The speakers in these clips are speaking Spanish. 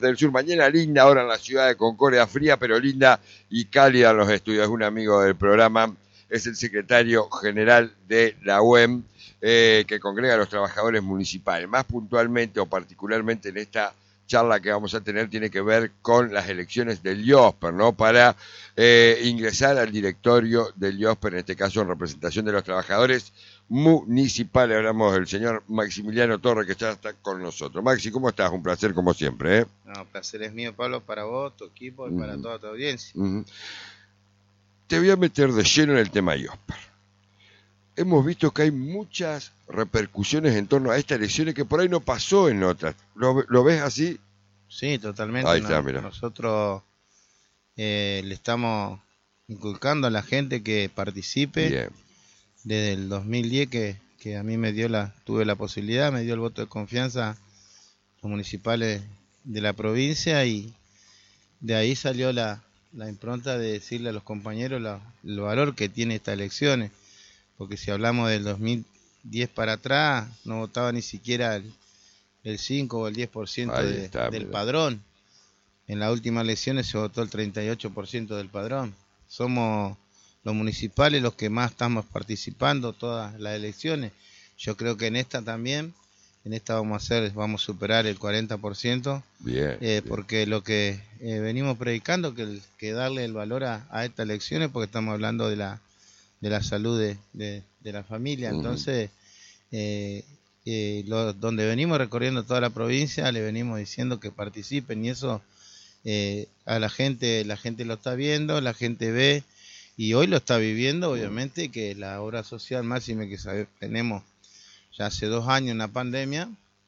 del Sur. Mañana linda ahora en la ciudad de Concordia, fría pero linda y cálida en los estudios. Un amigo del programa es el secretario general de la UEM, que congrega a los trabajadores municipales. Más puntualmente o particularmente en esta charla que vamos a tener tiene que ver con las elecciones del IOSPER, ¿no? Para ingresar al directorio del IOSPER, en este caso en representación de los trabajadores municipales. Hablamos del señor Maximiliano Torre, que ya está con nosotros. Maxi, ¿cómo estás? Un placer como siempre, ¿eh? No, placer es mío, Pablo, para vos, tu equipo y para toda tu audiencia. Te voy a meter de lleno en el tema IOSPER. Hemos visto que hay muchas repercusiones en torno a estas elecciones que por ahí no pasó en otras. ¿Lo ves así? Sí, totalmente. Ahí está, mira. Nosotros le estamos inculcando a la gente que participe. Bien. Desde el 2010 que a mí tuve la posibilidad, me dio el voto de confianza los municipales de la provincia, y de ahí salió la impronta de decirle a los compañeros el valor que tiene estas elecciones, porque si hablamos del 2010 para atrás, no votaba ni siquiera el 5 o el 10% del padrón. En las últimas elecciones se votó el 38% del padrón. Somos los municipales los que más estamos participando todas las elecciones. Yo creo que en esta también, vamos a superar el 40%. Bien, porque lo que venimos predicando, que darle el valor a estas elecciones, porque estamos hablando de la salud de la familia. Entonces, donde venimos recorriendo toda la provincia, le venimos diciendo que participen, y eso a la gente lo está viendo, la gente ve, y hoy lo está viviendo, obviamente, que la obra social máxima que tenemos ya hace 2 años, una pandemia,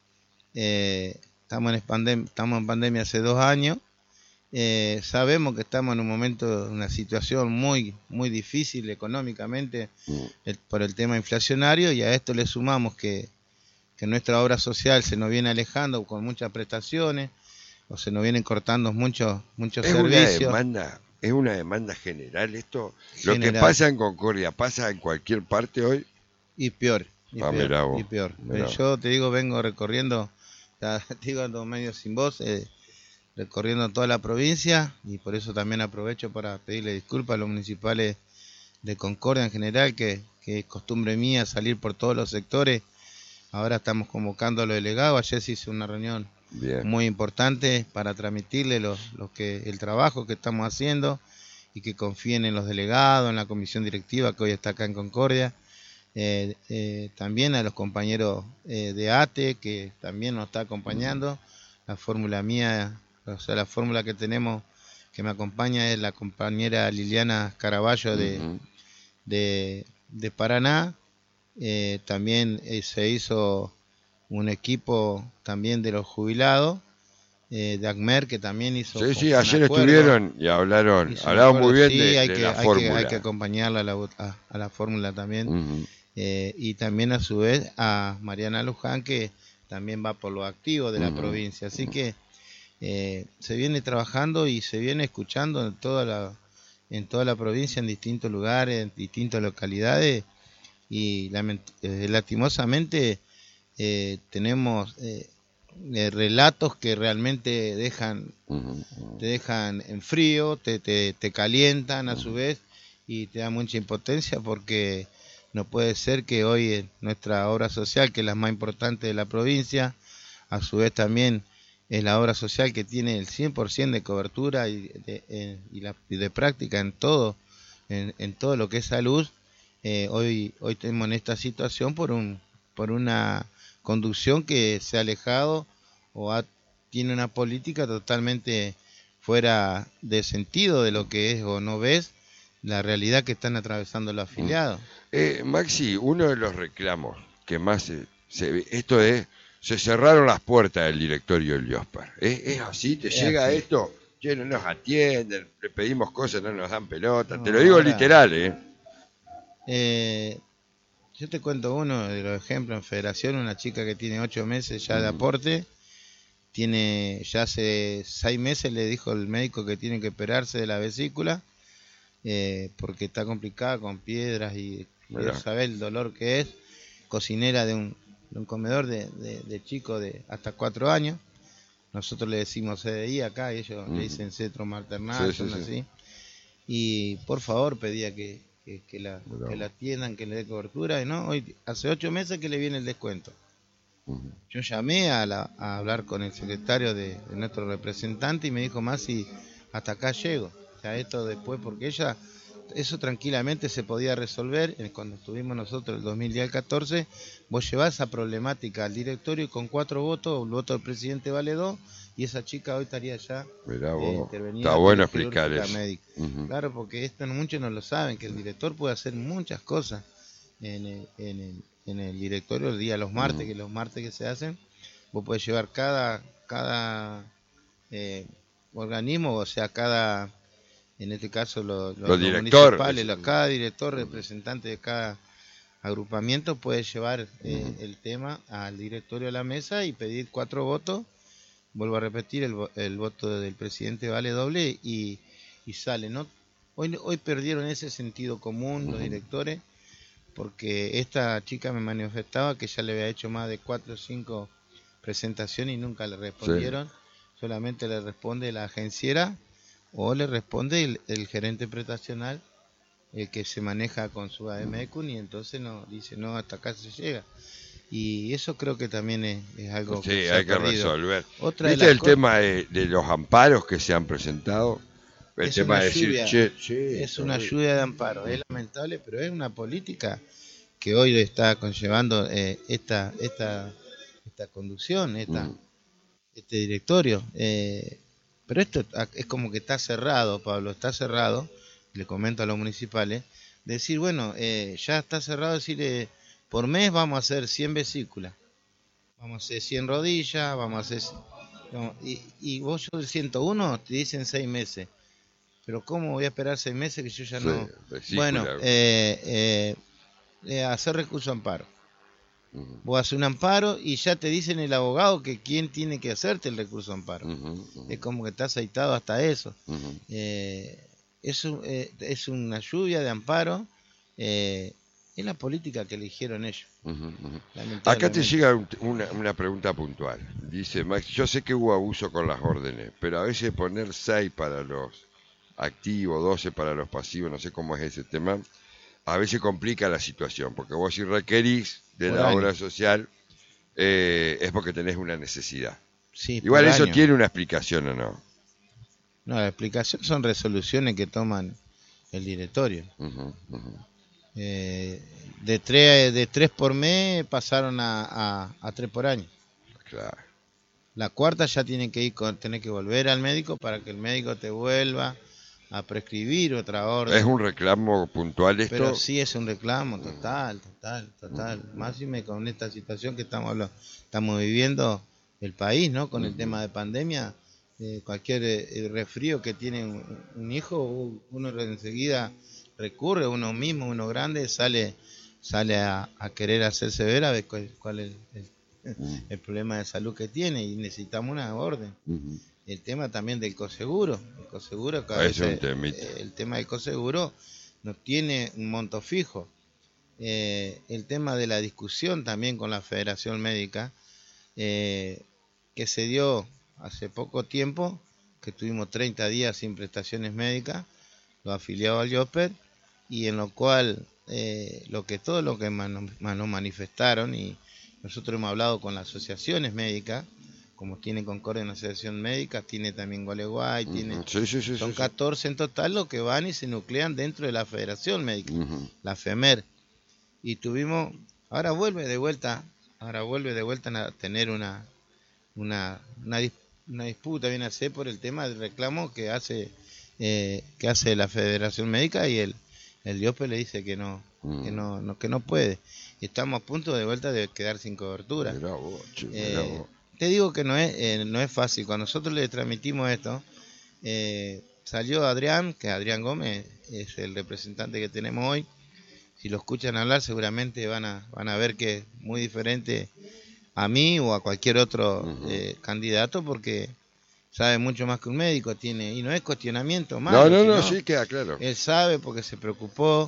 estamos en pandemia hace 2 años, sabemos que estamos en un momento, una situación muy, muy difícil económicamente por el tema inflacionario, y a esto le sumamos que nuestra obra social se nos viene alejando con muchas prestaciones, o se nos vienen cortando muchos servicios. Es una demanda general esto. Lo que pasa en Concordia, ¿pasa en cualquier parte hoy? Y peor. Peor. Yo te digo, vengo recorriendo, te digo, ando medio sin voz, recorriendo toda la provincia, y por eso también aprovecho para pedirle disculpas a los municipales de Concordia en general, que es costumbre mía salir por todos los sectores. Ahora estamos convocando a los delegados. Ayer se hizo una reunión muy importante para transmitirle el trabajo que estamos haciendo, y que confíen en los delegados, en la comisión directiva que hoy está acá en Concordia. También a los compañeros de ATE, que también nos está acompañando. La fórmula mía, o sea, la fórmula que tenemos que me acompaña es la compañera Liliana Caraballo de Paraná. También se hizo un equipo también de los jubilados de ACMER, que también hizo ayer estuvieron y hablaron muy bien de la fórmula. Hay que acompañarla a la fórmula también. Y también a su vez a Mariana Luján, que también va por lo activo de la provincia. Así que se viene trabajando y se viene escuchando en toda la provincia, en distintos lugares, en distintas localidades, y lastimosamente tenemos relatos que realmente te dejan en frío, te calientan a su vez, y te da mucha impotencia, porque no puede ser que hoy en nuestra obra social, que es la más importante de la provincia, a su vez también es la obra social que tiene el 100% de cobertura y de práctica en todo lo que es salud. Hoy tenemos en esta situación por una conducción que se ha alejado tiene una política totalmente fuera de sentido de lo que es, o no ves la realidad que están atravesando los afiliados. Maxi, uno de los reclamos que más se ve, esto es, se cerraron las puertas del directorio del IOSPER. ¿Es así? ¿Te llega así esto? Che, no nos atienden, le pedimos cosas, no nos dan pelota. Te lo digo literal, Yo te cuento uno de los ejemplos. En Federación, una chica que tiene 8 meses ya de aporte, ya hace 6 meses le dijo el médico que tiene que operarse de la vesícula, porque está complicada con piedras, y saber el dolor que es. Cocinera de un comedor de chico de hasta 4 años, nosotros le decimos CDI acá, y ellos le dicen centro maternal, son así. Y por favor pedía que la atiendan, que le dé cobertura, y no, hoy hace 8 meses que le viene el descuento. Yo llamé a hablar con el secretario de nuestro representante y me dijo, más si hasta acá llego. O sea, esto después, porque eso tranquilamente se podía resolver. Cuando estuvimos nosotros el 2014, vos llevás esa problemática al directorio y con 4 votos, el voto del presidente vale 2, y esa chica hoy estaría ya intervenida. Está bueno explicar eso. Claro, porque esto muchos no lo saben, que el director puede hacer muchas cosas en el directorio el día, los martes, que los martes que se hacen, vos podés llevar cada organismo, o sea, en este caso los municipales, cada director, representante de cada agrupamiento puede llevar el tema al directorio de la mesa y pedir 4 votos. Vuelvo a repetir, el voto del presidente vale doble y sale, ¿no? Hoy perdieron ese sentido común los directores, porque esta chica me manifestaba que ya le había hecho más de 4 o 5 presentaciones y nunca le respondieron. Solamente le responde la agenciera o le responde el gerente prestacional, el que se maneja con su AMECUN, y entonces no dice, no, hasta acá se llega. Y eso creo que también es algo que hay que resolver. Otra ¿Viste el tema de los amparos que se han presentado? El es tema una de lluvia, es una lluvia de amparo. Es lamentable, pero es una política que hoy está conllevando esta conducción, este directorio. Pero esto es como que está cerrado, Pablo, está cerrado. Le comento a los municipales, decir, bueno, ya está cerrado, decir, por mes vamos a hacer 100 vesículas, vamos a hacer 100 rodillas, vamos a hacer... y vos, yo del 101 te dicen 6 meses. Pero ¿cómo voy a esperar 6 meses que yo ya no...? Bueno, hacer recurso a amparo. Vos haces un amparo y ya te dicen el abogado que quién tiene que hacerte el recurso a amparo. Es como que está aceitado hasta eso. Es una lluvia de amparo. Es la política que eligieron ellos. Acá te llega una pregunta puntual. Dice Max, yo sé que hubo abuso con las órdenes, pero a veces poner 6 para los activos, 12 para los pasivos, no sé cómo es ese tema, a veces complica la situación, porque vos si requerís de la obra social es porque tenés una necesidad. Sí, igual eso tiene una explicación, ¿o no? No, la explicación son resoluciones que toman el directorio. De 3 por mes pasaron a 3 por año. Claro. La cuarta ya tiene que tener que volver al médico para que el médico te vuelva a prescribir otra orden. ¿Es un reclamo puntual esto? Pero sí es un reclamo total. Más y me con esta situación que estamos viviendo el país, ¿no? Con el tema de pandemia, cualquier resfrío que tiene un hijo, uno enseguida recurre, uno mismo, uno grande, sale a querer hacerse ver a ver cuál es el problema de salud que tiene, y necesitamos una orden. El tema también del coseguro. El coseguro, el tema del coseguro no tiene un monto fijo. El tema de la discusión también con la Federación Médica, que se dio hace poco tiempo, que tuvimos 30 días sin prestaciones médicas, los afiliados al IOPER, y en lo cual todo lo que nos manifestaron, y nosotros hemos hablado con las asociaciones médicas, como tiene Concordia una asociación médica, tiene también Gualeguay, son 14 en total los que van y se nuclean dentro de la Federación Médica, la FEMER. Y ahora vuelve de vuelta a tener una disputa, viene a ser por el tema del reclamo que hace la Federación Médica, y el IOPE le dice que no puede. Estamos a punto de vuelta de quedar sin cobertura. Te digo que no es fácil. Cuando nosotros le transmitimos esto, salió Adrián Gómez, es el representante que tenemos hoy. Si lo escuchan hablar, seguramente van a ver que es muy diferente a mí o a cualquier otro candidato, porque sabe mucho más que un médico, y no es cuestionamiento más. No, sí queda claro. Él sabe porque se preocupó,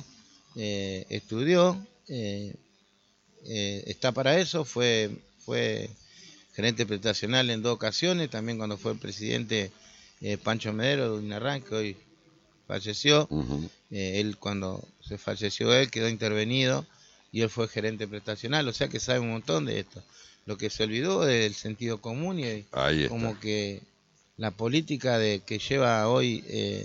estudió, está para eso, fue gerente prestacional en 2 ocasiones, también cuando fue el presidente Pancho Medero de Unarran, que hoy falleció. Él, cuando se falleció él, quedó intervenido y él fue gerente prestacional, o sea que sabe un montón de esto. Lo que se olvidó es el sentido común y como que la política que lleva hoy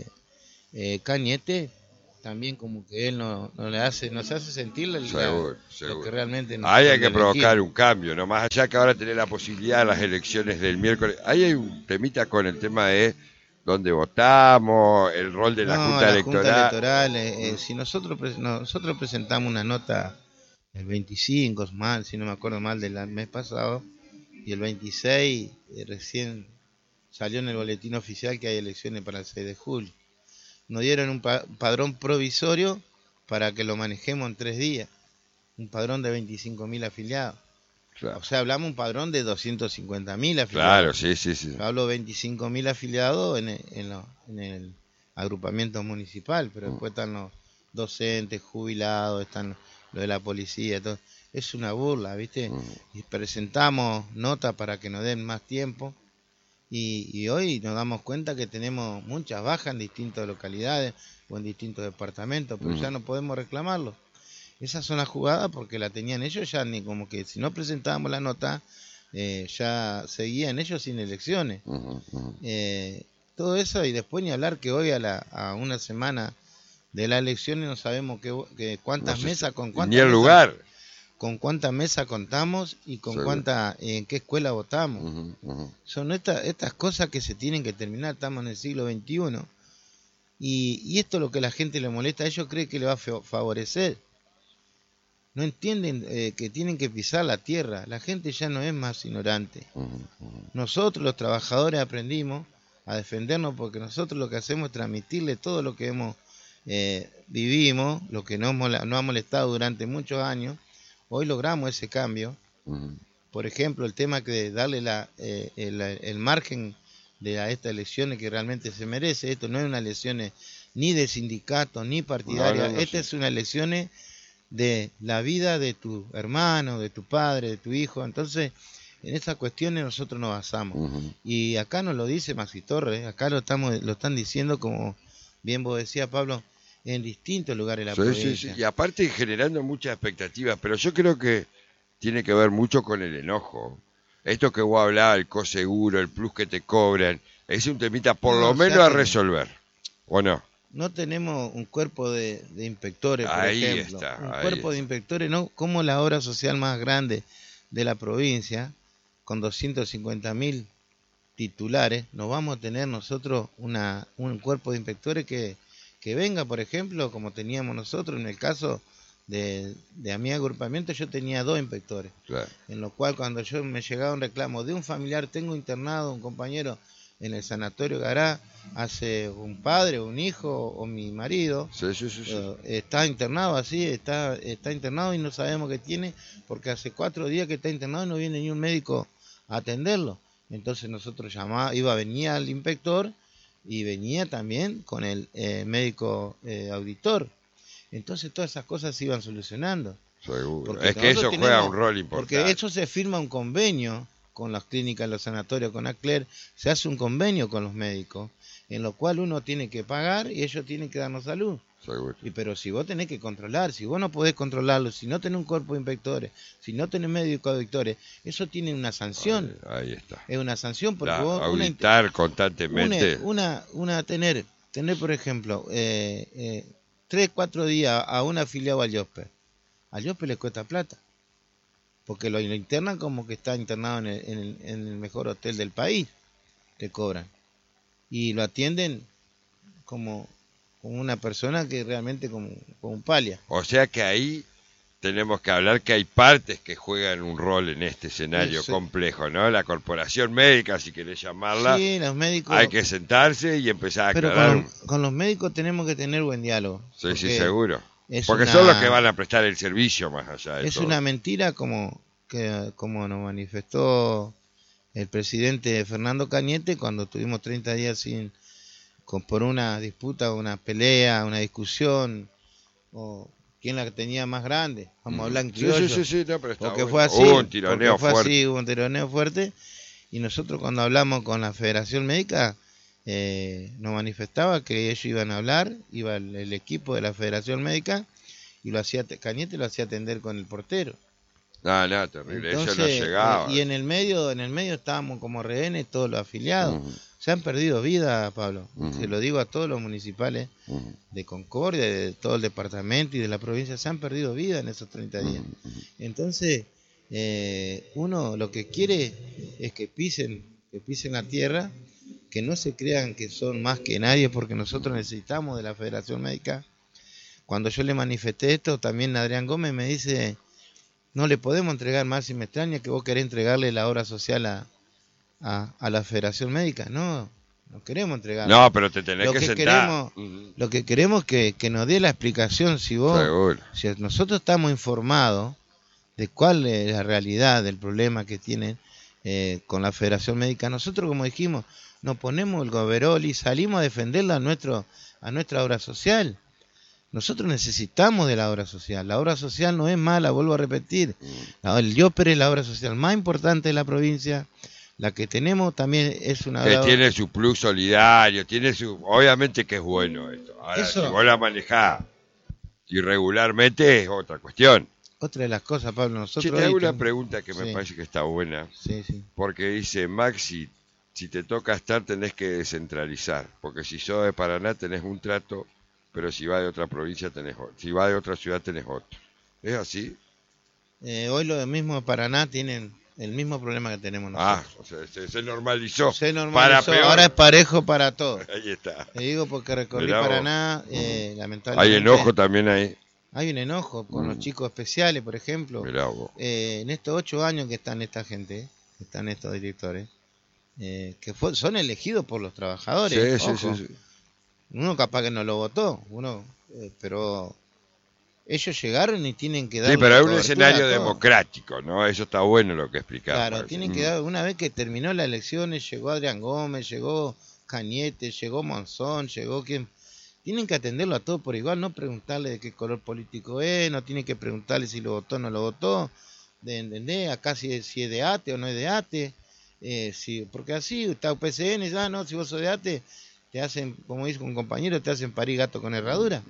Cañete, también como que él no le hace, nos hace sentir lo que realmente hay que provocar un cambio, no más allá que ahora tener la posibilidad de las elecciones del miércoles. Ahí hay un temita con el tema de dónde votamos, el rol de la Junta Electoral. Si nosotros presentamos una nota el 25, si no me acuerdo mal, del mes pasado, y el 26 recién salió en el boletín oficial que hay elecciones para el 6 de julio. Nos dieron un padrón provisorio para que lo manejemos en 3 días, un padrón de 25.000 afiliados. Claro. O sea, hablamos un padrón de 250.000 afiliados. Claro, sí. Yo hablo 25.000 afiliados en el agrupamiento municipal, pero después están los docentes, jubilados, están los de la policía, todo. Es una burla, ¿viste? Y presentamos notas para que nos den más tiempo. Y hoy nos damos cuenta que tenemos muchas bajas en distintas localidades o en distintos departamentos, pero ya no podemos reclamarlo. Esas son las jugadas porque la tenían ellos ya, ni como que si no presentábamos la nota, ya seguían ellos sin elecciones. Todo eso, y después ni hablar que hoy a una semana de las elecciones no sabemos cuántas mesas, con cuántas ni el lugar. Con cuántas mesas contamos y con en qué escuela votamos. Son estas cosas que se tienen que terminar. Estamos en el siglo XXI y esto es lo que a la gente le molesta. A ellos creen que le va a favorecer. No entienden que tienen que pisar la tierra. La gente ya no es más ignorante. Nosotros los trabajadores aprendimos a defendernos porque nosotros lo que hacemos es transmitirle todo lo que hemos vivimos, lo que nos ha molestado durante muchos años. Hoy logramos ese cambio. Por ejemplo, el tema que darle el margen a estas elecciones que realmente se merece. Esto no es una elección ni de sindicato ni partidaria. Esta es una elección de la vida de tu hermano, de tu padre, de tu hijo. Entonces, en esas cuestiones nosotros nos basamos. Y acá nos lo dice Maxi Torres, acá lo están diciendo, como bien vos decías, Pablo, en distintos lugares de la provincia. Sí. Y aparte generando muchas expectativas, pero yo creo que tiene que ver mucho con el enojo. Esto que vos hablabas, el coseguro, el plus que te cobran, es un temita por lo menos a resolver, ¿o no? No tenemos un cuerpo de inspectores, por ejemplo. Un cuerpo de inspectores, no como la obra social más grande de la provincia, con 250.000 titulares, nos vamos a tener nosotros un cuerpo de inspectores que venga, por ejemplo, como teníamos nosotros. En el caso de mi agrupamiento, yo tenía 2 inspectores, en lo cual cuando yo me llegaba un reclamo de un familiar, tengo internado un compañero en el sanatorio Gará, hace un padre, un hijo o mi marido, está internado así, está internado y no sabemos qué tiene, porque hace 4 días que está internado y no viene ni un médico a atenderlo. Entonces nosotros venía el inspector y venía también con el médico auditor. Entonces todas esas cosas se iban solucionando. Seguro. Es que eso juega un rol importante. Porque eso se firma un convenio con las clínicas, los sanatorios, con ACLER, se hace un convenio con los médicos, en lo cual uno tiene que pagar y ellos tienen que darnos salud. Seguro. Pero si vos tenés que controlar, si vos no podés controlarlo, si no tenés un cuerpo de inspectores, si no tenés médicos auditores, eso tiene una sanción. Ahí está. Es una sanción porque vos... Auditar constantemente. Tener, por ejemplo, 3-4 días a un afiliado al IOSPE. Al IOSPE le cuesta plata. Porque lo internan como que está internado en el mejor hotel del país. Te cobran. Y lo atienden como una persona que realmente como un palia. O sea que ahí tenemos que hablar que hay partes que juegan un rol en este escenario complejo, ¿no? La corporación médica, si querés llamarla. Sí, los médicos. Hay que sentarse y empezar a aclarar. Pero con los médicos tenemos que tener buen diálogo. Sí, seguro. Porque son los que van a prestar el servicio más allá de todo. Es una mentira como nos manifestó el presidente Fernando Cañete cuando tuvimos 30 días por una disputa, una pelea, una discusión, o quién la tenía más grande, vamos a hablar en criollo, sí, no, pero porque bueno. fue así, Hubo un tironeo fue fuerte. así, hubo un tironeo fuerte, y nosotros cuando hablamos con la Federación Médica, nos manifestaba que ellos iban a hablar, iba el equipo de la Federación Médica, y Cañete lo hacía atender con el portero. No, terrible. Entonces, Eso no llegaba. y en el medio estábamos como rehenes todos los afiliados. Se han perdido vidas, Pablo. Se lo digo a todos los municipales de Concordia, de todo el departamento y de la provincia, se han perdido vidas en esos 30 días. Entonces, uno lo que quiere es que pisen la tierra, que no se crean que son más que nadie, porque nosotros necesitamos de la Federación Médica. Cuando yo le manifesté esto, también Adrián Gómez me dice: no le podemos entregar más, y me extraña que vos querés entregarle la obra social a la Federación Médica. No queremos entregar. No, pero te tenés que sentar. Lo que queremos es que nos dé la explicación, si nosotros estamos informados de cuál es la realidad del problema que tienen con la Federación Médica. Nosotros, como dijimos, nos ponemos el overol y salimos a defenderla a nuestra obra social. Nosotros necesitamos de la obra social. La obra social no es mala, vuelvo a repetir. El IOPER es la obra social más importante de la provincia. La que tenemos también es una obra... tiene su plus solidario, obviamente que es bueno esto. Ahora, si vos la manejás irregularmente es otra cuestión. Otra de las cosas, Pablo, nosotros... Te hago una pregunta que me parece que está buena. Sí. Porque dice, Maxi, si te toca estar tenés que descentralizar. Porque si sos de Paraná tenés un trato, pero si va de otra provincia tenés otro. Si va de otra ciudad tenés otro. ¿Es así? Hoy los mismos de Paraná tienen el mismo problema que tenemos nosotros. O sea, se normalizó. Se normalizó, ahora es parejo para todos. Ahí está. Te digo porque recorrí Paraná, lamentablemente... ¿Hay enojo también ahí? Hay un enojo con los chicos especiales, por ejemplo. En estos 8 años que están esta gente, están estos directores, que son elegidos por los trabajadores. Sí. Uno capaz que no lo votó, pero ellos llegaron y tienen que dar... Sí, pero es un escenario democrático, ¿no? Eso está bueno lo que explicás. Claro, tienen que dar... Una vez que terminó las elecciones, llegó Adrián Gómez, llegó Cañete, llegó Monzón, llegó quien... Tienen que atenderlo a todos por igual, no preguntarle de qué color político es, no tienen que preguntarle si lo votó o no lo votó, acá si es de ATE o no es de ATE, porque así está UPCN, ya no, si vos sos de ATE, te hacen, como dice un compañero, te hacen parir gato con herradura.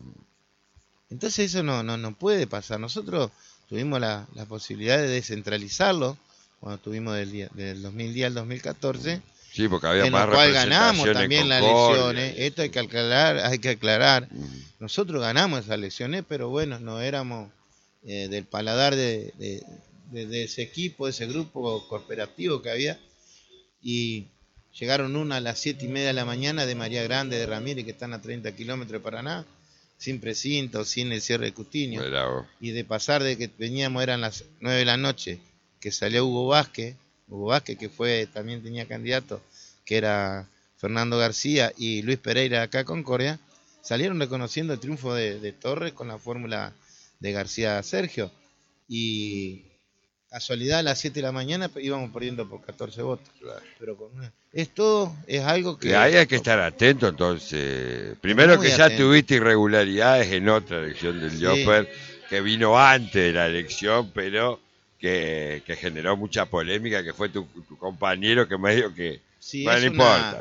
Entonces eso no puede pasar. Nosotros tuvimos la posibilidad de descentralizarlo cuando tuvimos del 2010 al 2014. Sí, porque había en más lo cual representación ganamos también las elecciones. Esto hay que aclarar. Nosotros ganamos esas elecciones, pero bueno, no éramos del paladar de ese equipo, de ese grupo cooperativo que había. Y llegaron a las 7:30 de la mañana de María Grande, de Ramírez, que están a 30 kilómetros de Paraná, sin precinto, sin el cierre de Custinio. Y de pasar de que veníamos, eran las 9 de la noche, que salió Hugo Vázquez, que también tenía candidato, que era Fernando García y Luis Pereira acá a Concordia, salieron reconociendo el triunfo de Torres con la fórmula de García Sergio. Y casualidad, a las 7 de la mañana íbamos perdiendo por 14 votos. Claro. Pero esto es algo que... ahí hay que estar atento, entonces. Primero que ya tuviste irregularidades en otra elección del IOPER, que vino antes de la elección, pero... Que generó mucha polémica, que fue tu compañero que medio que... Sí, bueno, no importa.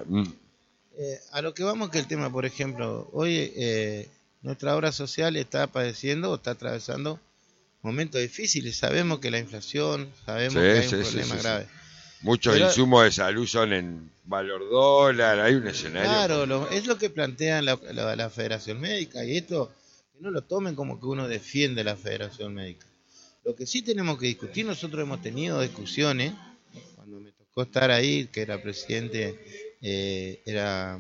A lo que vamos que el tema, por ejemplo, hoy nuestra obra social está padeciendo o está atravesando momentos difíciles. Sabemos que la inflación, sabemos que hay un problema grave. Muchos insumos de salud son en valor dólar, hay un escenario... Claro, es lo que plantea la Federación Médica, y esto, que no lo tomen como que uno defiende la Federación Médica. Lo que sí tenemos que discutir, nosotros hemos tenido discusiones, cuando me tocó estar ahí, que era presidente, en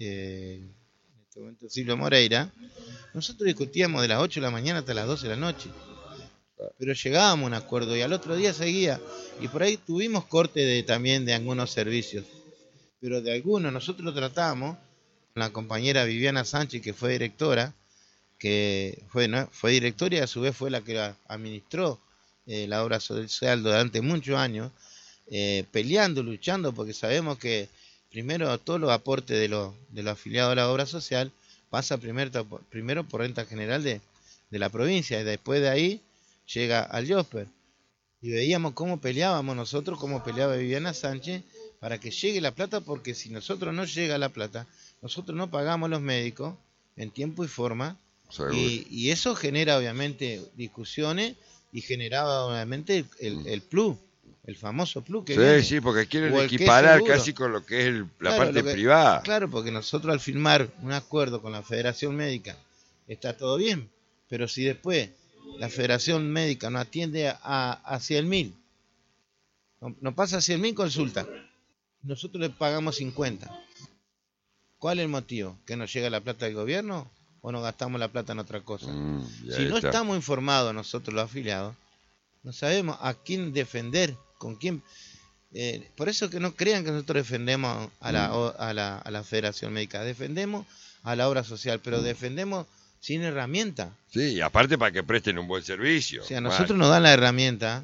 este momento Silvio Moreira, nosotros discutíamos de las 8 de la mañana hasta las 12 de la noche, pero llegábamos a un acuerdo y al otro día seguía, y por ahí tuvimos corte también de algunos servicios, pero de algunos nosotros tratamos, con la compañera Viviana Sánchez, que fue directora, que fue directora y a su vez fue la que administró la obra social durante muchos años, peleando, luchando, porque sabemos que primero todos los aportes de los afiliados a la obra social pasa primero por renta general de de la provincia, y después de ahí llega al Josper. Y veíamos cómo peleábamos nosotros, cómo peleaba Viviana Sánchez para que llegue la plata, porque si nosotros no llega la plata, nosotros no pagamos los médicos en tiempo y forma, y eso genera obviamente discusiones y generaba obviamente el plus, el famoso plus que viene. Sí, porque quieren equiparar casi con lo que es la parte privada. Claro, porque nosotros al firmar un acuerdo con la Federación Médica está todo bien, pero si después la Federación Médica no atiende a 100.000, no pasa 100.000 consultas, nosotros le pagamos 50. ¿Cuál es el motivo? ¿Que nos llega la plata del gobierno o nos gastamos la plata en otra cosa? Si no estamos informados nosotros los afiliados, no sabemos a quién defender, con quién. Por eso que no crean que nosotros defendemos a la Federación Médica, defendemos a la obra social, pero defendemos sin herramienta. Sí, y aparte para que presten un buen servicio. O sea, nosotros nos dan la herramienta,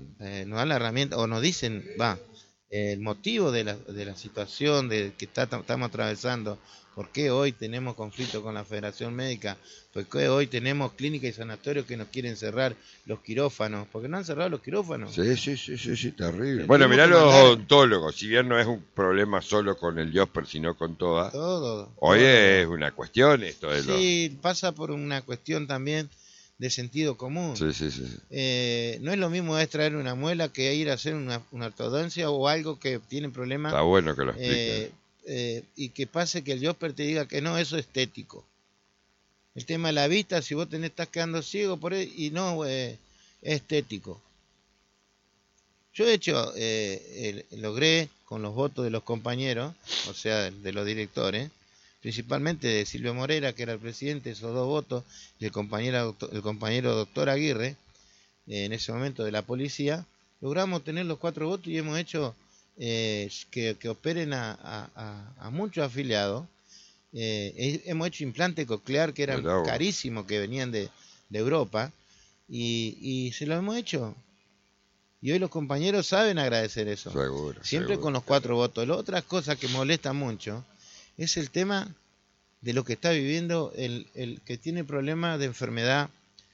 o nos dicen, el motivo de la situación que estamos atravesando, por qué hoy tenemos conflicto con la Federación Médica, por qué hoy tenemos clínicas y sanatorios que nos quieren cerrar los quirófanos, porque no han cerrado los quirófanos. Sí, terrible. Bueno, mirá los odontólogos, si bien no es un problema solo con el Josper, sino con todas, hoy es una cuestión esto de Sí, pasa por una cuestión también de sentido común. Sí. No es lo mismo extraer una muela que ir a hacer una ortodoncia o algo que tiene problemas. Está bueno que lo explique. Y que pase que el Josper te diga que no, eso es estético. El tema de la vista, si vos estás quedando ciego por ahí, y no, es estético. Yo de hecho logré con los votos de los compañeros, o sea, de los directores, principalmente de Silvio Morera, que era el presidente, esos 2 votos, y el compañero doctor Aguirre, en ese momento de la policía, logramos tener los 4 votos y hemos hecho que operen a muchos afiliados. Hemos hecho implante coclear que eran carísimos, que venían de Europa, y se lo hemos hecho. Y hoy los compañeros saben agradecer eso. Siempre con los 4 votos. La otra cosa que molesta mucho es el tema de lo que está viviendo el que tiene problemas de enfermedad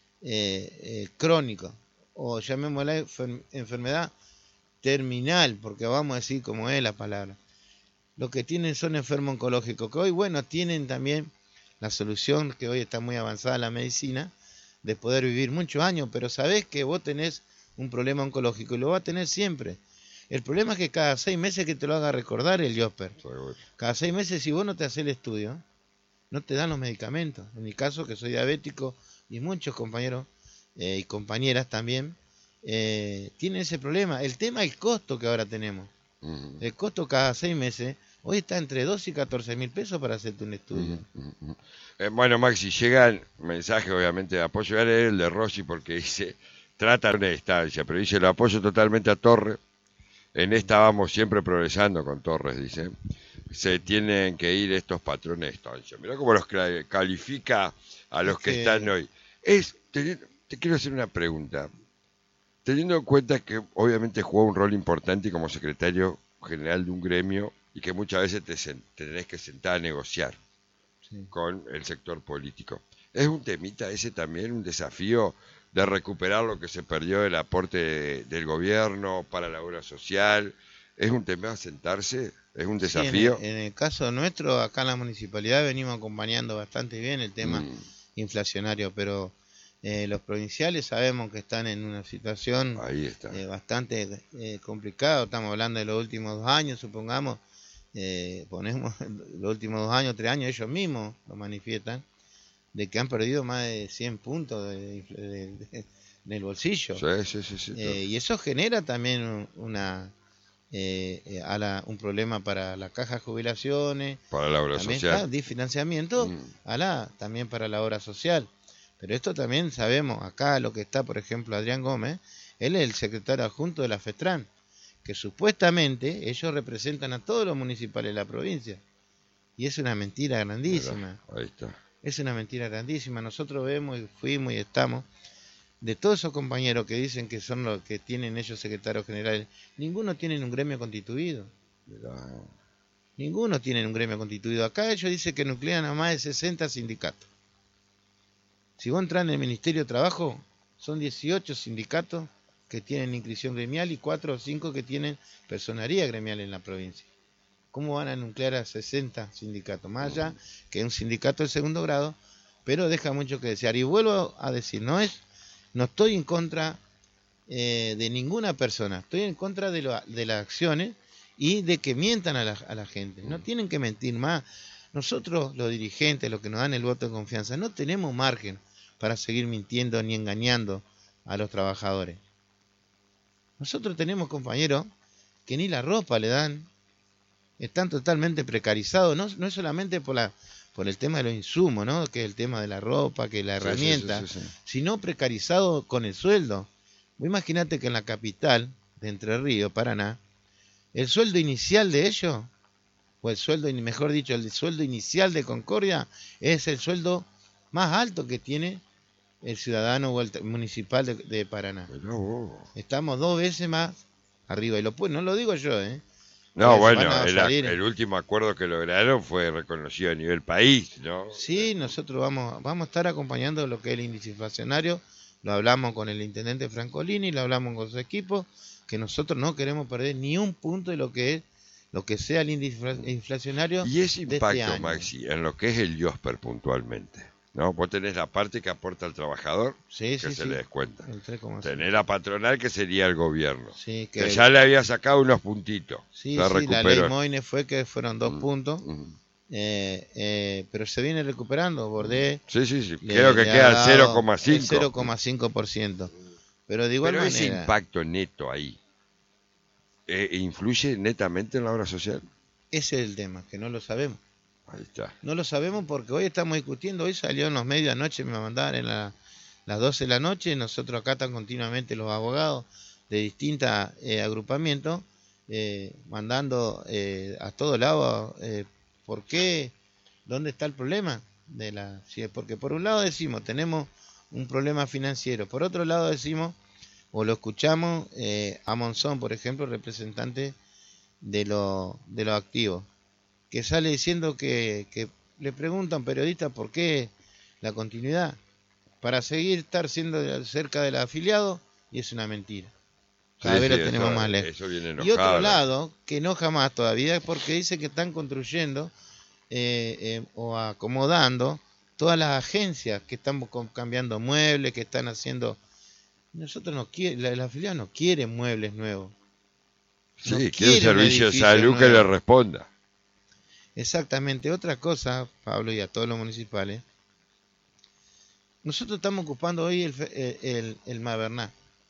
crónica, o llamémosla enfermedad terminal, porque vamos a decir como es la palabra. Los que tienen son enfermos oncológicos, que hoy, tienen también la solución, que hoy está muy avanzada la medicina, de poder vivir muchos años, pero sabés que vos tenés un problema oncológico y lo vas a tener siempre. El problema es que cada 6 meses que te lo haga recordar el Josper. Cada 6 meses, si vos no te haces el estudio, no te dan los medicamentos. En mi caso, que soy diabético, y muchos compañeros y compañeras también, tienen ese problema. El tema es el costo que ahora tenemos. El costo cada 6 meses, hoy está entre 12 y 14 mil pesos para hacerte un estudio. Bueno, Maxi, llegan mensajes obviamente de apoyo. Voy a leer el de Rossi porque dice, trata de una distancia, pero dice, lo apoyo totalmente a Torres. En esta vamos siempre progresando con Torres, dice. Se tienen que ir estos patrones de estancia. Mirá cómo los califica a los que están hoy. Te quiero hacer una pregunta. Teniendo en cuenta que obviamente jugó un rol importante como secretario general de un gremio y que muchas veces te tenés que sentar a negociar con el sector político. ¿Es un temita ese también, un desafío de recuperar lo que se perdió del aporte del gobierno para la obra social? ¿Es un tema a sentarse? ¿Es un desafío? En el caso nuestro, acá en la municipalidad venimos acompañando bastante bien el tema inflacionario, pero los provinciales sabemos que están en una situación bastante complicada. Estamos hablando de los últimos 2 años, supongamos, ponemos los últimos 2 años, 3 años, ellos mismos lo manifiestan, de que han perdido más de 100 puntos del bolsillo. Sí. Y eso genera también un problema para la caja de jubilaciones, para la obra social, de financiamiento, también para la obra social. Pero esto también sabemos, acá lo que está, por ejemplo, Adrián Gómez, él es el secretario adjunto de la FETRAN, que supuestamente ellos representan a todos los municipales de la provincia. Y es una mentira grandísima. Ahí está. Es una mentira grandísima. Nosotros vemos y fuimos y estamos. De todos esos compañeros que dicen que son los que tienen ellos secretarios generales, ninguno tiene un gremio constituido. Ninguno tiene un gremio constituido. Acá ellos dicen que nuclean a más de 60 sindicatos. Si vos entras en el Ministerio de Trabajo, son 18 sindicatos que tienen inscripción gremial y 4 o 5 que tienen personería gremial en la provincia. ¿Cómo van a nuclear a 60 sindicatos? Más allá que es un sindicato de segundo grado, pero deja mucho que desear. Y vuelvo a decir, no estoy en contra de ninguna persona, estoy en contra de las acciones y de que mientan a la gente. No tienen que mentir más. Nosotros, los dirigentes, los que nos dan el voto de confianza, no tenemos margen para seguir mintiendo ni engañando a los trabajadores. Nosotros tenemos compañeros que ni la ropa le dan, están totalmente precarizados, no es solamente por el tema de los insumos, ¿no? Que es el tema de la ropa, que es la herramienta, sí. Sino precarizado con el sueldo. Vos imaginate que en la capital de Entre Ríos, Paraná, el sueldo inicial de ellos, o el sueldo, mejor dicho, el sueldo inicial de Concordia, es el sueldo más alto que tiene el ciudadano o el municipal de Paraná. Estamos 2 veces más arriba, y no lo digo yo, No, bueno, el último acuerdo que lograron fue reconocido a nivel país, ¿no? Sí, nosotros vamos a estar acompañando lo que es el índice inflacionario. Lo hablamos con el intendente Francolini, lo hablamos con su equipo, que nosotros no queremos perder ni un punto de lo que sea el índice inflacionario. Y ese impacto, Maxi, en lo que es el IOSPER puntualmente, ¿no? Vos tenés la parte que aporta el trabajador, que se le descuenta. Tenés la patronal, que sería el gobierno, que ya le había sacado unos puntitos. La ley Moine que fueron 2 puntos. Pero se viene recuperando. Bordé. Sí. Creo que queda el 0,5. 0,5%. Pero de igual manera. Ese impacto neto ahí, ¿influye netamente en la obra social? Ese es el tema, que no lo sabemos. Ahí está. No lo sabemos porque hoy estamos discutiendo. Hoy salió en los medios anoche, me mandaron en las 12 de la noche. Nosotros acá están continuamente los abogados de distintos agrupamientos mandando a todos lados. ¿Por qué? ¿Dónde está el problema? Porque por un lado decimos, tenemos un problema financiero. Por otro lado decimos, o lo escuchamos a Monzón, por ejemplo, representante de los activos, que sale diciendo que le preguntan periodistas por qué la continuidad, para estar siendo cerca del afiliado, y es una mentira. Cada vez lo tenemos más lejos. Y otro lado, que enoja más todavía, porque dice que están construyendo o acomodando todas las agencias que están cambiando muebles, que están haciendo. Nosotros la afiliada no quiere muebles nuevos. Sí, quiere un servicio de salud que le responda. Exactamente. Otra cosa, Pablo, y a todos los municipales, nosotros estamos ocupando hoy el Mabernal.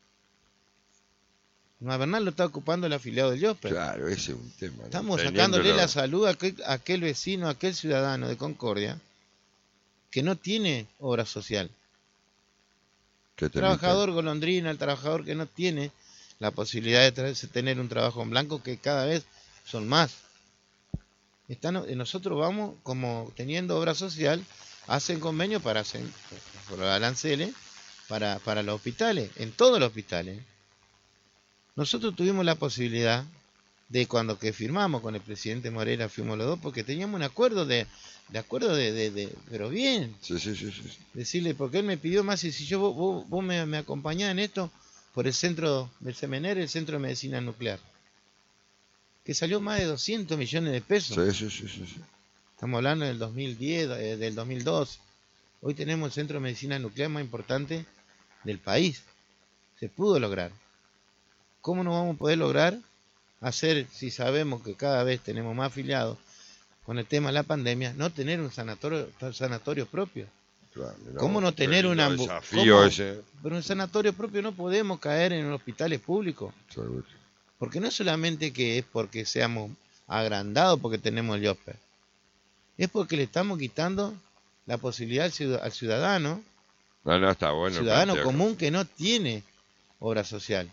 El Mabernal lo está ocupando el afiliado del IOSPER. Claro, ese es un tema. Estamos sacándole la salud a aquel vecino, a aquel ciudadano de Concordia que no tiene obra social. El trabajador golondrina, el trabajador que no tiene la posibilidad de tener un trabajo en blanco, que cada vez son más. Nosotros vamos como teniendo obra social, hacen convenio por aranceles para los hospitales, en todos los hospitales. Nosotros tuvimos la posibilidad de, cuando que firmamos con el presidente Morera, fuimos los dos, porque teníamos un acuerdo pero bien. Sí. Decirle, porque él me pidió más, y si vos me acompañás en esto, por el centro del Semener, el Centro de Medicina Nuclear, que salió más de 200 millones de pesos. Sí. Estamos hablando del 2010, del 2002. Hoy tenemos el Centro de Medicina Nuclear más importante del país. Se pudo lograr. ¿Cómo no vamos a poder lograr hacer, si sabemos que cada vez tenemos más afiliados con el tema de la pandemia, no tener un sanatorio propio? Claro, ¿Cómo no tener un desafío ese? Pero un sanatorio propio no podemos caer en hospitales públicos. Seguro. Porque no es solamente que es porque seamos agrandados porque tenemos el IOSPER, es porque le estamos quitando la posibilidad al ciudadano, está bueno, ciudadano común que no tiene obra social.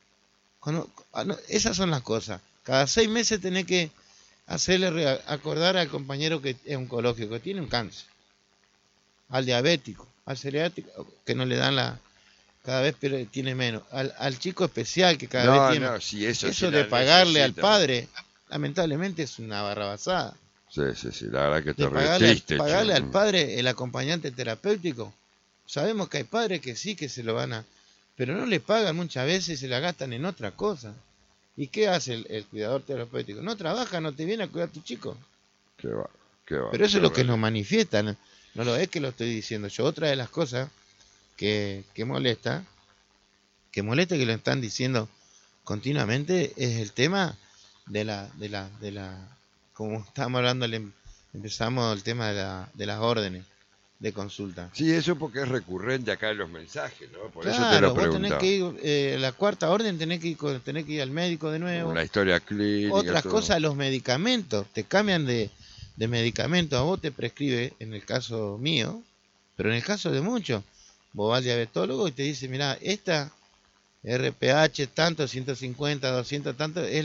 Esas son las cosas. Cada 6 meses tenés que hacerle acordar al compañero que es oncológico, que tiene un cáncer, al diabético, al celiático, que no le dan cada vez tiene menos, al chico especial que cada vez tiene. Eso de pagarle al padre, lamentablemente es una barrabasada. Sí, la verdad que te triste. Pagarle al padre el acompañante terapéutico sabemos que hay padres que sí que se lo van a, pero no le pagan muchas veces y se la gastan en otra cosa. ¿Y qué hace el cuidador terapéutico? No trabaja, no te viene a cuidar a tu chico. Qué va, qué va. Pero eso es lo que nos manifiesta, no lo es que lo estoy diciendo yo. Otra de las cosas que molesta, que lo están diciendo continuamente, es el tema de la como estábamos hablando, empezamos el tema de las órdenes de consulta. Sí, eso porque es recurrente acá en los mensajes, ¿no? Por claro, eso te lo vos preguntaba. tenés que ir, la cuarta orden tenés que ir al médico de nuevo. Una historia clínica. Otras todo. cosas, los medicamentos, te cambian de medicamento, a vos te prescribe, en el caso mío, pero en el caso de muchos, vos vas al diabetólogo y te dice, mirá, esta RPH tanto, 150, 200 tanto, es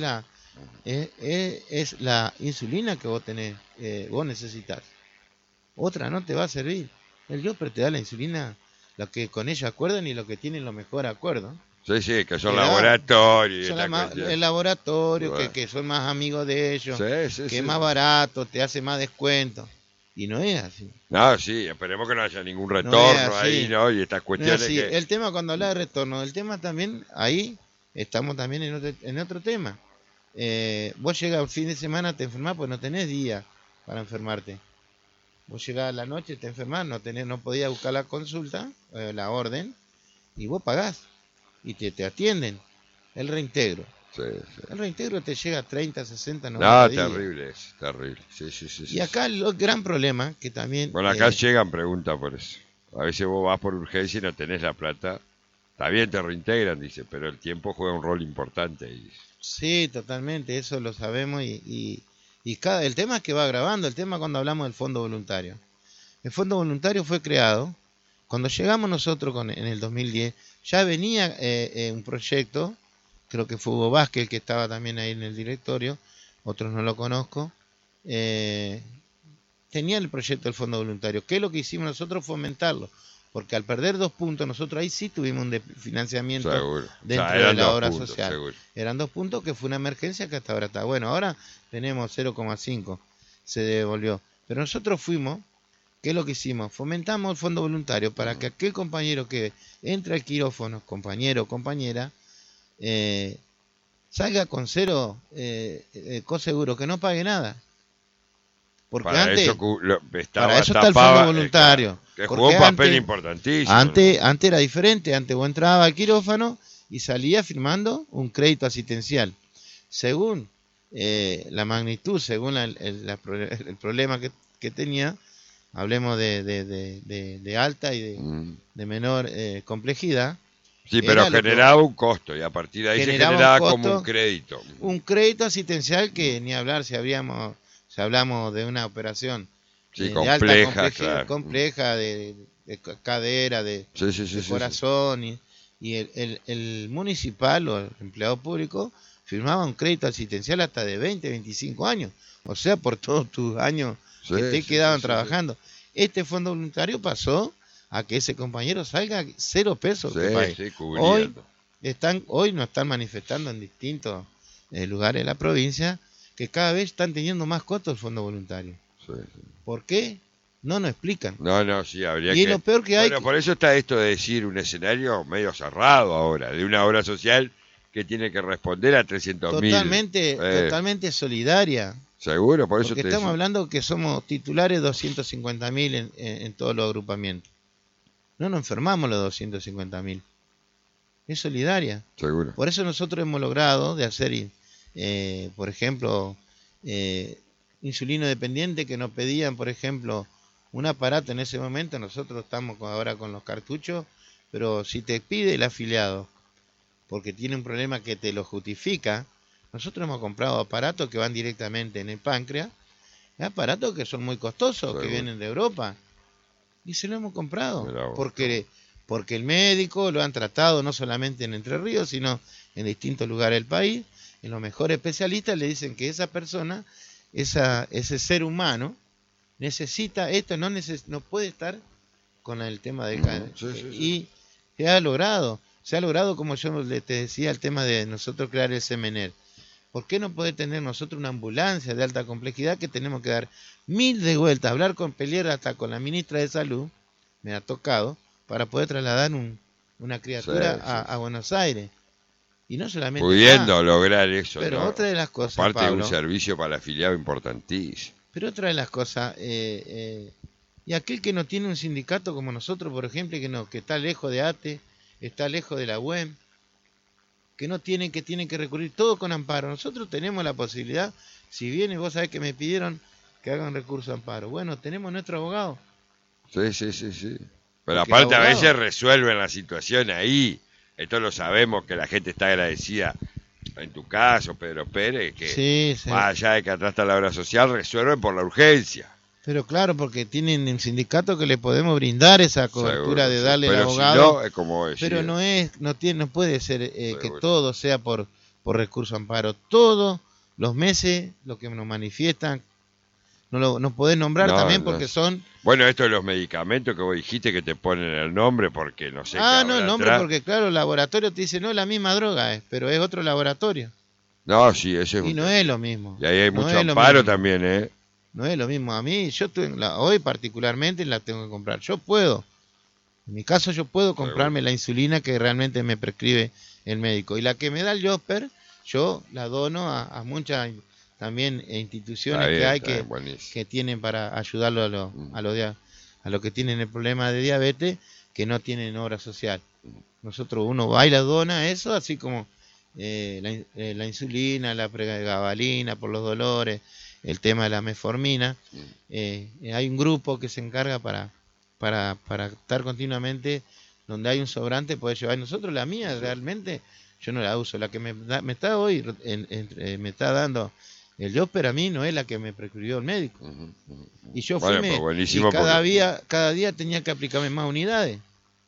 la insulina que vos tenés, vos necesitas. Otra no te va a servir. El Yopper te da la insulina, lo que con ella acuerdan y lo que tienen lo mejor acuerdo. Sí, sí, que son laboratorios. El laboratorio, bueno, que son más amigos de ellos, que es más barato, te hace más descuento. Y no es así. No, sí, esperemos que no haya ningún retorno ahí, ¿no? Y estas cuestiones no que... El tema cuando habla de retorno, el tema también, ahí estamos también en otro tema. Vos llegás un fin de semana, te enfermás, pues no tenés día para enfermarte. Vos llegás a la noche, te enfermás, no podías buscar la consulta, la orden, y vos pagás. Y te atienden. El reintegro. Sí, sí. El reintegro te llega a 30, 60, 90 días. No, terrible es, terrible. Sí. Y acá el gran problema, que también... Bueno, acá llegan preguntas por eso. A veces vos vas por urgencia y no tenés la plata. Está bien, te reintegran, dice, pero el tiempo juega un rol importante ahí. Sí, totalmente, eso lo sabemos y el tema es que va agravando, el tema cuando hablamos del fondo voluntario. El fondo voluntario fue creado, cuando llegamos nosotros en el 2010, ya venía un proyecto, creo que fue Hugo Vázquez el que estaba también ahí en el directorio, otros no lo conozco, tenía el proyecto del fondo voluntario. ¿Qué es lo que hicimos nosotros? Fomentarlo, porque al perder 2 puntos, nosotros ahí sí tuvimos un financiamiento dentro de la obra social. Seguro. Eran 2 puntos que fue una emergencia que hasta ahora está. Bueno, ahora tenemos 0,5, se devolvió. Pero nosotros fuimos, ¿qué es lo que hicimos? Fomentamos el fondo voluntario para que aquel compañero que entra al quirófano, compañero o compañera, salga con 0 coseguro, que no pague nada. Porque para antes, para eso está el fondo voluntario. Que jugó un papel importantísimo. Antes era diferente, antes vos entrabas al quirófano y salía firmando un crédito asistencial. Según la magnitud, según el problema que tenía, hablemos de alta y de menor complejidad. Sí, pero generaba un costo y a partir de ahí se generaba como un crédito. Un crédito asistencial que ni hablar si hablamos de una operación de alta complejidad, claro, compleja de cadera, de corazón, y el municipal o el empleado público firmaba un crédito asistencial hasta de 20, 25 años, o sea, por todos tus años que te quedaban trabajando. Este fondo voluntario pasó a que ese compañero salga 0 pesos. Hoy nos están manifestando en distintos lugares de la provincia que cada vez están teniendo más costos el fondo voluntario. ¿Por qué? No nos explican. No, sí, habría y lo peor que hay... Bueno, por eso está esto de decir un escenario medio cerrado ahora, de una obra social que tiene que responder a 300.000. Totalmente solidaria. Seguro, por eso porque estamos hablando que somos titulares 250.000 en todos los agrupamientos. No nos enfermamos los 250.000. Es solidaria. Seguro. Por eso nosotros hemos logrado de hacer, por ejemplo, insulino dependiente, que nos pedían, por ejemplo, un aparato en ese momento. Nosotros estamos ahora con los cartuchos, pero si te pide el afiliado, porque tiene un problema que te lo justifica, nosotros hemos comprado aparatos que van directamente en el páncreas, aparatos que son muy costosos, que vienen de Europa, y se lo hemos comprado, porque el médico lo han tratado no solamente en Entre Ríos, sino en distintos lugares del país, y los mejores especialistas le dicen que esa persona, ese ser humano, necesita esto, no puede estar con el tema de y se ha logrado, como yo te decía, el tema de nosotros crear el Semener. ¿Por qué no puede tener nosotros una ambulancia de alta complejidad que tenemos que dar 1000 de vueltas, hablar con Pelier hasta con la ministra de Salud, me ha tocado, para poder trasladar una criatura Sí, sí, a Buenos Aires. Y no solamente pudiendo lograr eso, pero ¿no? otra de las cosas, Aparte de un Pablo, servicio para el afiliado importantísimo. pero otra de las cosas, y aquel que no tiene un sindicato como nosotros, por ejemplo, que está lejos de ATE, está lejos de la UEM, que tienen que recurrir todo con amparo. Nosotros tenemos la posibilidad, si viene, vos sabés que me pidieron que hagan recurso a amparo. Bueno, tenemos nuestro abogado. Sí, sí, sí, sí. Pero Porque aparte el a abogado, veces resuelven la situación ahí. Esto lo sabemos, que la gente está agradecida. En tu caso, Pedro Pérez, que sí, más allá de que atrás está la obra social, resuelven por la urgencia. pero claro, porque tienen un sindicato que le podemos brindar esa cobertura Seguro, de sí. darle el Pero abogado. si no, es como decir. Pero no puede ser que Seguro. todo sea por recurso a amparo. Todos los meses lo que nos manifiestan, no podés nombrar No, también no. porque son... Bueno, esto de los medicamentos que vos dijiste que te ponen el nombre porque no sé qué no, habrá el nombre atrás. porque claro, el laboratorio te dice, no, la misma droga es, pero es otro laboratorio. No, sí, ese es Y un no tema. es lo mismo. Y ahí hay No mucho es lo amparo mismo. también, ¿eh? No es lo mismo. A mí, hoy particularmente la tengo que comprar. Yo puedo. En mi caso yo puedo comprarme la insulina que realmente me prescribe el médico. Y la que me da el Josper, yo la dono a muchas también instituciones Está que hay bien, buenísimo. que tienen para ayudarlo a los que tienen el problema de diabetes, que no tienen obra social. Uno va y la dona eso, así como la insulina, la pregabalina por los dolores, el tema de la metformina. Hay un grupo que se encarga para estar continuamente donde hay un sobrante, poder llevar. Nosotros la mía realmente yo no la uso. La que me está hoy me está dando el Josper a mí no es la que me prescribió el médico. Y yo Bueno, fui pues buenísimo y cada día tenía que aplicarme más unidades.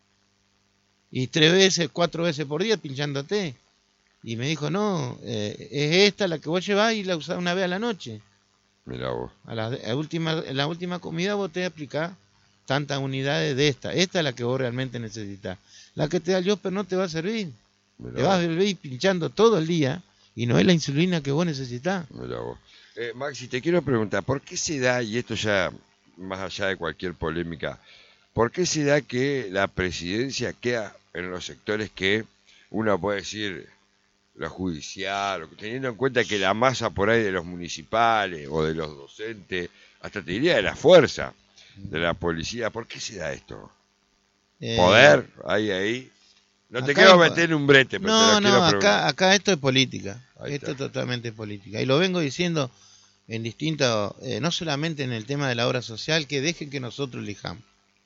Y 3 veces, 4 veces por día pinchándote. Y me dijo, no, es esta la que vos llevás y la usás una vez a la noche. Mirá vos. En la última comida vos te aplicás tantas unidades de esta. Esta es la que vos realmente necesitas. La que te da el Josper no te va a servir. Mirá Te vas a vivir pinchando todo el día y no es la insulina que vos necesitas. Mirá vos. Maxi, te quiero preguntar, ¿por qué se da, y esto ya más allá de cualquier polémica, ¿por qué se da que la presidencia queda en los sectores que uno puede decir lo judicial, teniendo en cuenta que la masa por ahí de los municipales o de los docentes, hasta te diría de la fuerza, de la policía, ¿por qué se da esto? ¿Poder? Ahí. No te quiero meter en un brete, pero te lo quiero preguntar. Acá esto es política. Ahí Esto está. es totalmente política. Y lo vengo diciendo en distintos, no solamente en el tema de la obra social, que dejen que nosotros elijamos.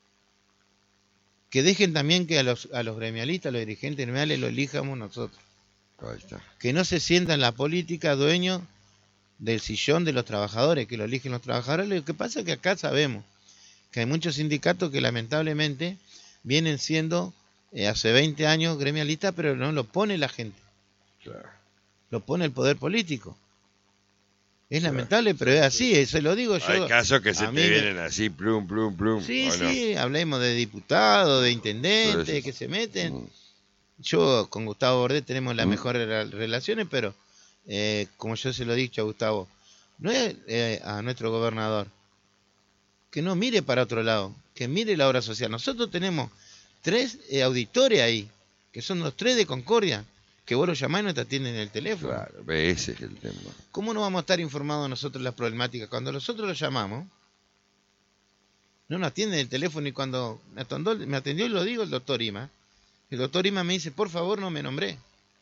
Que dejen también que a los gremialistas, a los dirigentes gremiales, lo elijamos nosotros. Ahí está. Que no se sientan la política dueños del sillón de los trabajadores, que lo eligen los trabajadores. Lo que pasa es que acá sabemos que hay muchos sindicatos que lamentablemente vienen siendo hace 20 años gremialistas, pero no lo pone la gente. Claro. Lo pone el poder político. Es Claro. lamentable, pero es así, se lo digo yo. Hay casos que se a te mí vienen así, plum. Sí, ¿o no? sí, hablemos de diputados, de intendentes, Sí. que se meten. Yo con Gustavo Bordet tenemos las mejores relaciones, pero como yo se lo he dicho a Gustavo, no es a nuestro gobernador que no mire para otro lado, que mire la obra social. Nosotros tenemos 3 auditores ahí, que son los 3 de Concordia, que vos los llamás y no te atienden el teléfono. Claro, ese es el tema. ¿Cómo no vamos a estar informados nosotros de las problemáticas? Cuando nosotros los llamamos, no nos atienden el teléfono, y cuando me atendió, y lo digo, el doctor Ima me dice, por favor, no me nombré.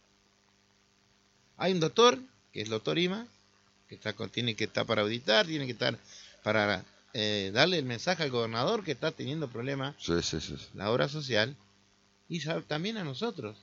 Hay un doctor, que es el doctor Ima, que tiene que estar para auditar, tiene que estar para darle el mensaje al gobernador que está teniendo problemas, Sí. la obra social, y también a nosotros.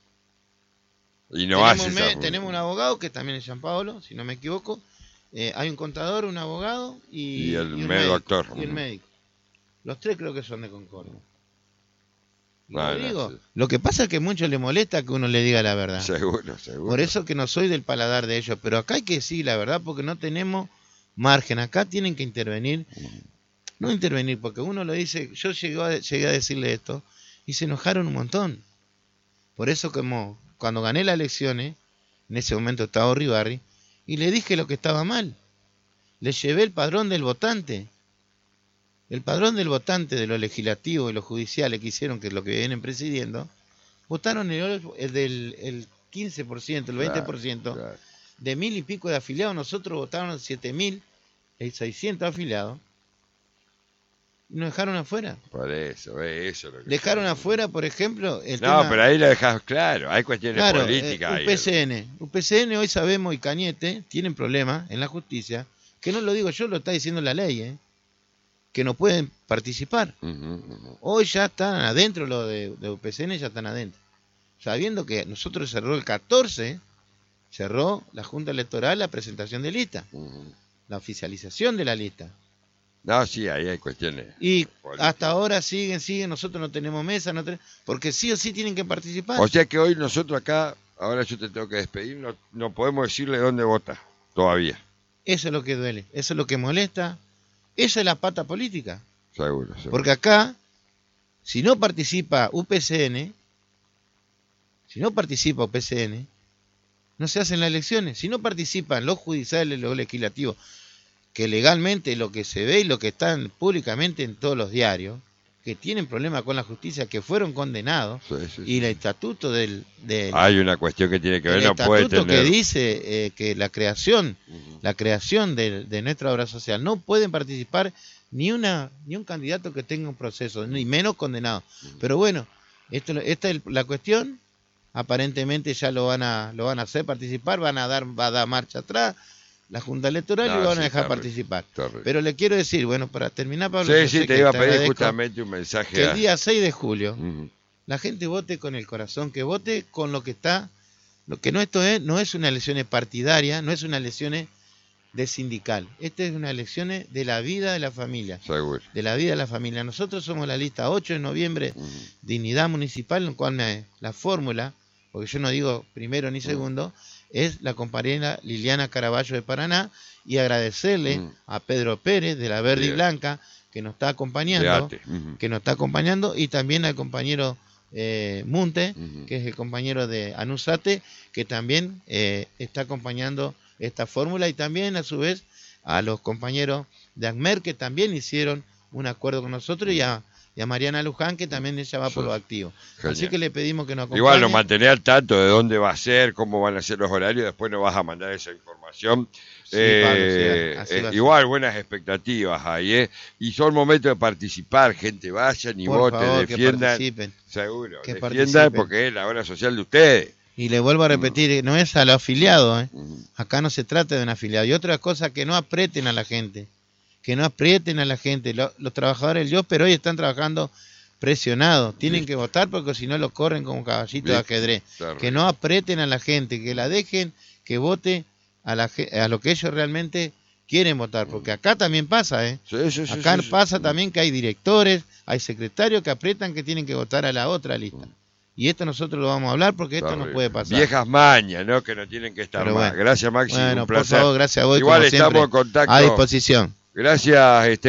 Y no hace tenemos un abogado que también es Jean Pablo, si no me equivoco. Hay un contador, un abogado y el un médico actor. Y el médico. Los 3 creo que son de Concordia. Bueno, sí. Lo que pasa es que a muchos les molesta que uno le diga la verdad. Seguro. Por eso que no soy del paladar de ellos. Pero acá hay que decir la verdad porque no tenemos margen. Acá tienen que intervenir. No intervenir porque uno lo dice. Yo llegué a decirle esto y se enojaron un montón. Por eso como cuando gané las elecciones, en ese momento estaba Ribarri, y le dije lo que estaba mal. Le llevé el padrón del votante. el padrón del votante de los legislativos y los judiciales que hicieron, que es lo que vienen presidiendo, votaron el 15%, el 20%, claro. De 1000 y pico de afiliados. Nosotros votaron 7600 afiliados y nos dejaron afuera. Por eso, eso. Lo que dejaron afuera, por ejemplo, el no, tema, pero ahí lo dejas claro, hay cuestiones políticas. UPCN hoy sabemos, y Cañete tienen problemas en la justicia, que no lo digo yo, lo está diciendo la ley, que no pueden participar. Hoy ya están adentro, lo de UPCN ya están adentro. Sabiendo que nosotros cerró el 14, cerró la Junta Electoral la presentación de lista, la oficialización de la lista. No, sí, ahí hay cuestiones. Y hasta ahora siguen, nosotros no tenemos mesa, porque sí o sí tienen que participar. O sea que hoy nosotros acá, ahora yo te tengo que despedir, no podemos decirle dónde vota todavía. Eso es lo que duele, eso es lo que molesta, esa es la pata política. Seguro. Porque acá, si no participa UPCN, no se hacen las elecciones. Si no participan los judiciales, los legislativos, que legalmente lo que se ve y lo que están públicamente en todos los diarios, que tienen problemas con la justicia, que fueron condenados, y el estatuto hay una cuestión que tiene que ver, no puede tener... que dice que la creación de nuestra obra social, no pueden participar ni un candidato que tenga un proceso, ni menos condenado. Pero bueno, esta es la cuestión. Aparentemente ya lo van a hacer participar, va a dar marcha atrás la Junta Electoral y lo van a dejar participar. Pero le quiero decir, bueno, para terminar, Pablo, te iba a pedir justamente un mensaje. Que el día 6 de julio la gente vote con el corazón, que vote con lo que está, lo que no no es una elección partidaria, no es una elección de sindical. Esta es una elección de la vida de la familia. Seguro. De la vida de la familia. Nosotros somos la lista 8 de noviembre, Dignidad Municipal, en cual la fórmula, porque yo no digo primero ni segundo, es la compañera Liliana Caraballo de Paraná, y agradecerle a Pedro Pérez de la Verde y Blanca que nos está acompañando, y también al compañero Munte, que es el compañero de Anusate, que también está acompañando esta fórmula, y también a su vez a los compañeros de ACMER, que también hicieron un acuerdo con nosotros, y a Mariana Luján, que también ella va por lo activo. Genial. Así que le pedimos que nos acompañe. Igual nos mantener al tanto de dónde va a ser, cómo van a ser los horarios, después nos vas a mandar esa información. Sí, Pablo, igual buenas expectativas hay, y son momentos de participar, gente, vayan y voten, defiendan. Seguro, defiendan porque es la obra social de ustedes. Y le vuelvo a repetir, no es a los afiliados, acá no se trata de un afiliado. Y otra cosa, que no aprieten a la gente. Los trabajadores del pero hoy están trabajando presionados, tienen que votar porque si no lo corren como caballito de ajedrez. Que no aprieten a la gente, que la dejen que vote a lo que ellos realmente quieren votar, porque acá también pasa, acá pasa también que hay directores, hay secretarios que aprietan que tienen que votar a la otra lista. Y esto nosotros lo vamos a hablar porque esto no puede pasar. Viejas mañas, ¿no? Que no tienen que estar más. Bueno, gracias, Maxi. Bueno, un placer. Por favor, gracias a vos. Igual estamos en contacto. A disposición. Gracias,